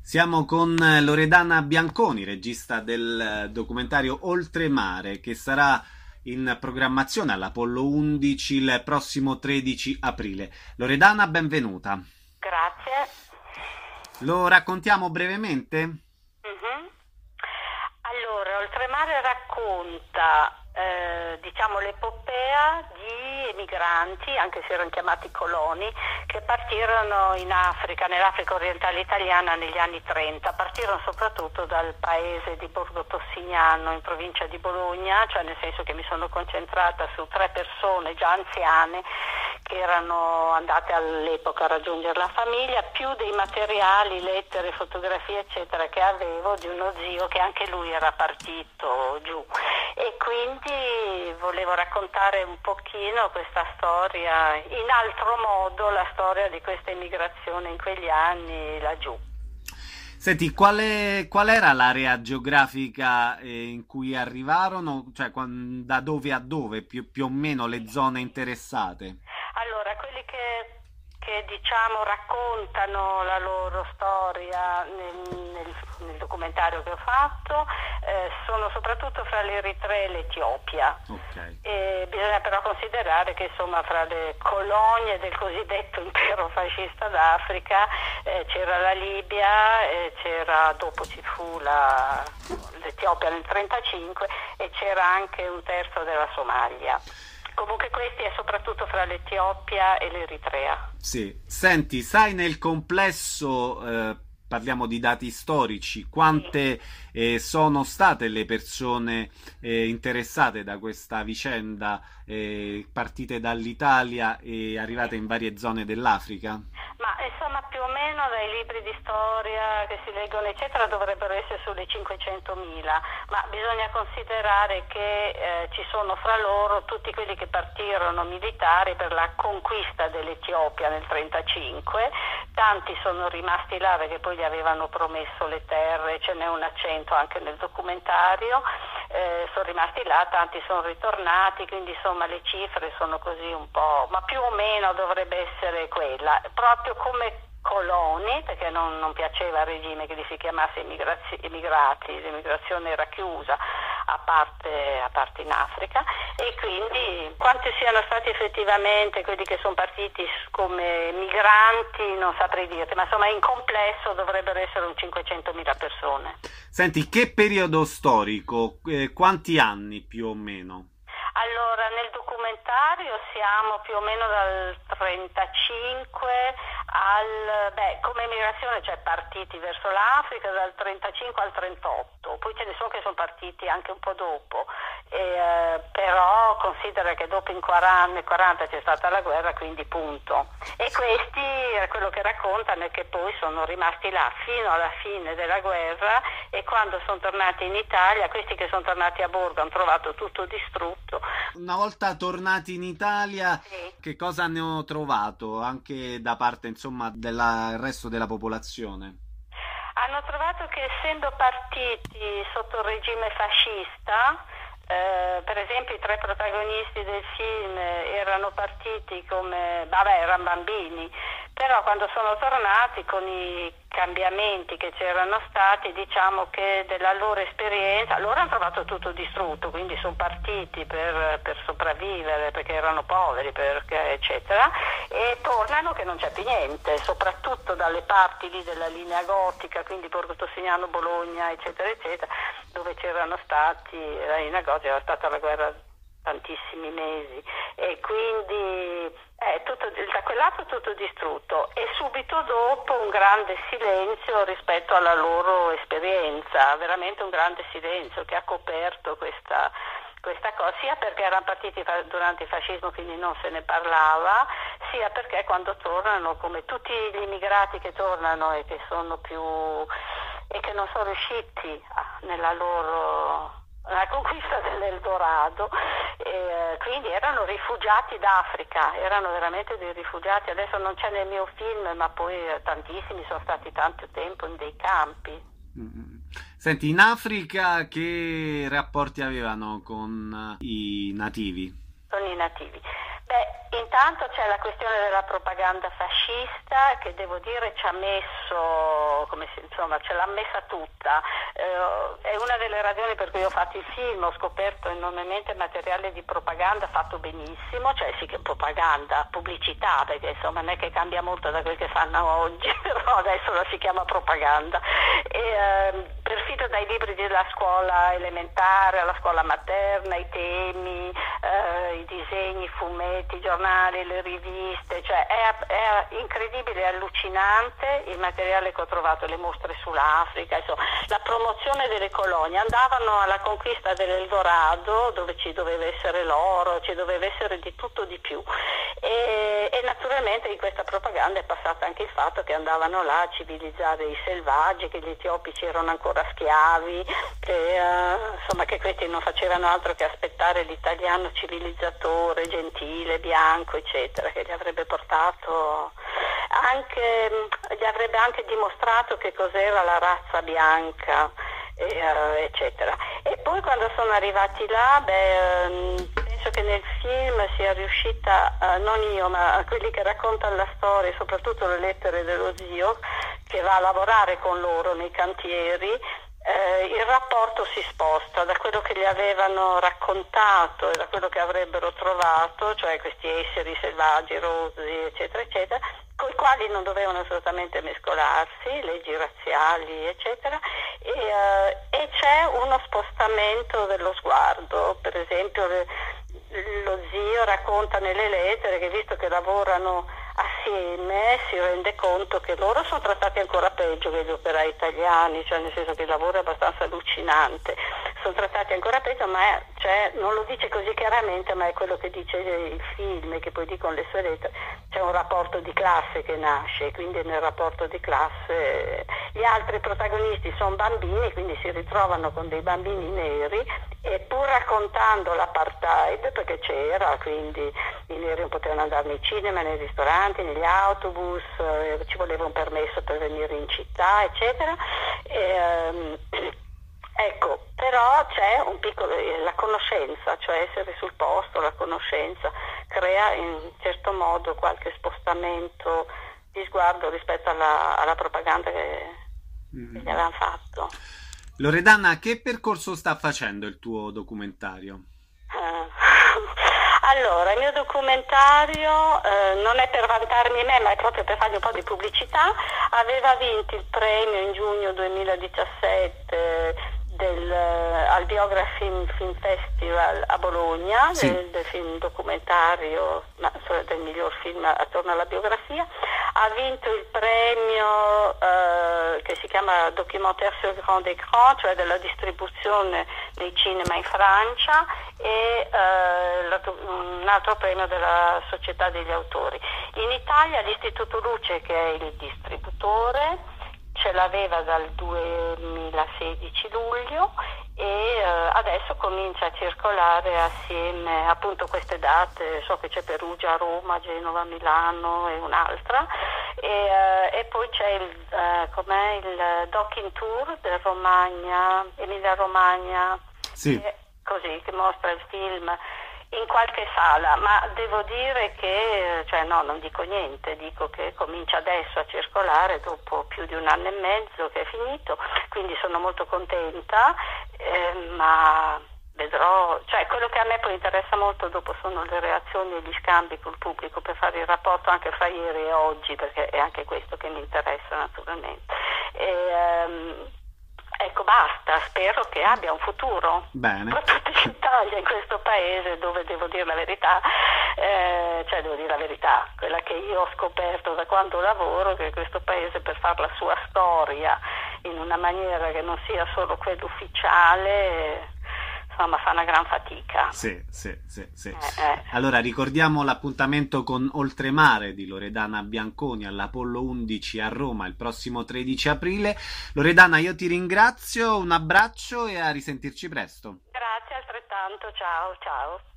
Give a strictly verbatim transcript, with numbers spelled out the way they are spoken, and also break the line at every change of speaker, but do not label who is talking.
Siamo con Loredana Bianconi, regista del documentario Oltremare, che sarà in programmazione all'Apollo undici il prossimo tredici aprile. Loredana, benvenuta.
Grazie.
Lo raccontiamo brevemente?
Mhm. Allora, Oltremare racconta, eh, diciamo, l'epopea di emigranti, anche se erano chiamati coloni, che partirono in Africa, nell'Africa orientale italiana negli anni trenta. Partirono soprattutto dal paese di Borgo Tossignano, in provincia di Bologna, cioè nel senso che mi sono concentrata su tre persone già anziane che erano andate all'epoca a raggiungere la famiglia, più dei materiali, lettere, fotografie eccetera che avevo di uno zio che anche lui era partito giù, e quindi volevo raccontare un pochino questa storia, in altro modo la storia di questa emigrazione in quegli anni laggiù.
Senti, qual è- qual era l'area geografica eh, in cui arrivarono? Cioè, quan- da dove a dove, più, più o meno le zone interessate?
Allora, quelli che, che diciamo raccontano la loro storia nel, nel- nel documentario che ho fatto eh, sono soprattutto fra l'Eritrea e l'Etiopia.
Ok.
E bisogna però considerare che insomma fra le colonie del cosiddetto impero fascista d'Africa eh, c'era la Libia, eh, c'era, dopo ci fu la- l'Etiopia nel trentacinque e c'era anche un terzo della Somalia. Comunque questi è soprattutto fra l'Etiopia e l'Eritrea.
Sì, senti, sai nel complesso, eh, parliamo di dati storici,
Sì.
quante eh, sono state le persone eh, interessate da questa vicenda, eh, partite dall'Italia e arrivate in varie zone dell'Africa?
Ma insomma più o meno dai libri di storia che si leggono eccetera dovrebbero essere sulle cinquecentomila, ma bisogna considerare che eh, ci sono fra loro tutti quelli che partirono militari per la conquista dell'Etiopia nel trentacinque, tanti sono rimasti là perché poi gli avevano promesso le terre, ce n'è un accento anche nel documentario, eh, sono rimasti là, tanti sono ritornati, quindi insomma le cifre sono così un po', ma più o meno dovrebbe essere quella, proprio come coloni, perché non, non piaceva al regime che li si chiamasse immigrazi- immigrati, l'immigrazione era chiusa a parte, a parte in Africa, e quindi quanti siano stati effettivamente quelli che sono partiti come migranti non saprei dirti, ma insomma in complesso dovrebbero essere un cinquecentomila persone.
Senti, che periodo storico, eh, quanti anni più o meno?
Allora, nel documentario siamo più o meno dal trentacinque al, beh, come emigrazione, cioè partiti verso l'Africa dal trentacinque al trentotto, poi ce ne sono che sono partiti anche un po' dopo, e, eh, però considera che dopo in quaranta, nel quaranta c'è stata la guerra, quindi punto. E questi, eh, quello che raccontano è che poi sono rimasti là fino alla fine della guerra, e quando sono tornati in Italia, questi che sono tornati a bordo hanno trovato tutto distrutto.
Una volta tornati in Italia,
Sì.
che cosa hanno trovato anche da parte, insomma, del resto della popolazione?
Hanno trovato che essendo partiti sotto il regime fascista, eh, per esempio i tre protagonisti del film erano partiti come, vabbè, erano bambini, però quando sono tornati con i cambiamenti che c'erano stati, diciamo che della loro esperienza, loro hanno trovato tutto distrutto, quindi sono partiti per, per sopravvivere perché erano poveri, perché, eccetera, e tornano che non c'è più niente, soprattutto dalle parti lì della linea gotica, quindi Borgo Tossignano, Bologna, eccetera, eccetera, dove c'erano stati, la linea gotica era stata la guerra tantissimi mesi, e quindi eh, tutto, da quel lato tutto distrutto, e subito dopo un grande silenzio rispetto alla loro esperienza, veramente un grande silenzio che ha coperto questa, questa cosa, sia perché erano partiti fa- durante il fascismo, quindi non se ne parlava, sia perché quando tornano, come tutti gli immigrati che tornano e che sono più e che non sono riusciti a- nella loro la conquista dell'Eldorado, eh, quindi erano rifugiati d'Africa, erano veramente dei rifugiati, adesso non c'è nel mio film, ma poi eh, tantissimi sono stati tanto tempo in dei campi.
Mm. Senti, in Africa che rapporti avevano con eh, i nativi?
Sono i nativi. Beh, intanto c'è la questione della propaganda fascista che devo dire ci ha messo, come si, insomma ce l'ha messa tutta, eh, è una delle ragioni per cui ho fatto il film, ho scoperto enormemente materiale di propaganda fatto benissimo, cioè sì che propaganda, pubblicità, perché insomma non è che cambia molto da quel che fanno oggi, però adesso la si chiama propaganda, e, eh, perfino dai libri della scuola elementare alla scuola materna, i temi, eh, i disegni, i fumetti, i giornali, le riviste, cioè è, è incredibile, è allucinante il materiale che ho trovato, le mostre sull'Africa, insomma, la promozione delle colonie, andavano alla conquista dell'Eldorado dove ci doveva essere l'oro, ci doveva essere di tutto di più e, e naturalmente in questa propaganda è passato anche il fatto che andavano là a civilizzare i selvaggi, che gli etiopici erano ancora schiavi, che, eh, insomma, che questi non facevano altro che aspettare l'italiano civilizzatore, gentile, bianco, eccetera, che gli avrebbe portato anche, gli avrebbe anche dimostrato che cos'era la razza bianca, e, uh, eccetera. E poi quando sono arrivati là, beh, um, penso che nel film sia riuscita, uh, non io, ma quelli che raccontano la storia, soprattutto le lettere dello zio, che va a lavorare con loro nei cantieri, eh, il rapporto si sposta da quello che gli avevano raccontato e da quello che avrebbero trovato, cioè questi esseri selvaggi, rozzi, eccetera, eccetera, con i quali non dovevano assolutamente mescolarsi, leggi razziali, eccetera, e, eh, e c'è uno spostamento dello sguardo. Per esempio le, lo zio racconta nelle lettere che visto che lavorano assieme si rende conto che loro sono trattati ancora peggio che gli operai italiani, cioè nel senso che il lavoro è abbastanza allucinante, sono trattati ancora peggio, ma è, cioè, non lo dice così chiaramente, ma è quello che dice il film e che poi dicono le sue lettere, c'è un rapporto di classe che nasce, quindi nel rapporto di classe gli altri protagonisti sono bambini, quindi si ritrovano con dei bambini neri e pur raccontando l'apartheid, perché c'era, quindi i neri non potevano andare nei cinema, nei ristoranti, negli autobus, eh, ci voleva un permesso per venire in città, eccetera. E, ehm, ecco, però c'è un piccolo, la conoscenza, cioè essere sul posto, la conoscenza crea in certo modo qualche spostamento di sguardo rispetto alla, alla propaganda che, mm. che gli avevano fatto.
Loredana, che percorso sta facendo il tuo documentario?
Uh, allora, il mio documentario eh, non è per vantarmi me, ma è proprio per fargli un po' di pubblicità. Aveva vinto il premio in giugno duemiladiciassette del, al Biography Film, Film Festival a Bologna, sì. del, del film documentario, ma, del miglior film attorno alla biografia. Ha vinto il premio eh, che si chiama Documentaire sur grand écran, cioè della distribuzione nei cinema in Francia, e eh, un altro premio della Società degli Autori. In Italia l'Istituto Luce, che è il distributore, ce l'aveva dal duemilasedici luglio e eh, adesso comincia a circolare assieme appunto queste date, so che c'è Perugia, Roma, Genova, Milano e un'altra, e, eh, e poi c'è il, eh, com'è, il Docking Tour del Romagna, Emilia Romagna,
sì.
che, così, che mostra il film in qualche sala, ma devo dire che, cioè no, non dico niente, dico che comincia adesso a circolare dopo più di un anno e mezzo che è finito, quindi sono molto contenta, eh, ma vedrò, cioè quello che a me poi interessa molto dopo sono le reazioni e gli scambi col pubblico per fare il rapporto anche fra ieri e oggi, perché è anche questo che mi interessa naturalmente. E, ehm, Ecco, basta, spero che abbia un futuro.
Bene.
Soprattutto in Italia, in questo paese dove devo dire la verità, eh, cioè devo dire la verità, quella che io ho scoperto da quando lavoro, che questo paese per fare la sua storia in una maniera che non sia solo quella ufficiale, insomma fa una gran fatica.
Sì, sì, sì, sì.
Eh, eh.
Allora ricordiamo l'appuntamento con Oltremare di Loredana Bianconi all'Apollo undici a Roma il prossimo tredici aprile. Loredana, io ti ringrazio, un abbraccio e a risentirci presto.
Grazie altrettanto, ciao, ciao.